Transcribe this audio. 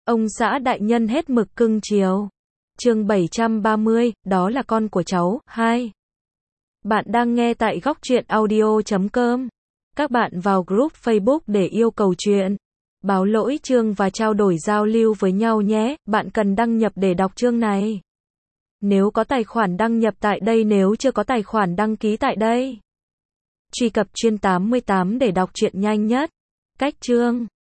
Ông xã đại nhân hết mực cưng chiều. Chương 730, đó là con của cháu. 2. Bạn đang nghe tại góc truyện audio.com. Các bạn vào group Facebook để yêu cầu chuyện, báo lỗi chương và trao đổi giao lưu với nhau nhé. Bạn cần đăng nhập để đọc chương này. Nếu có tài khoản đăng nhập tại đây, nếu chưa có tài khoản đăng ký tại đây. Truy cập chuyên 88 để đọc truyện nhanh nhất. Cách chương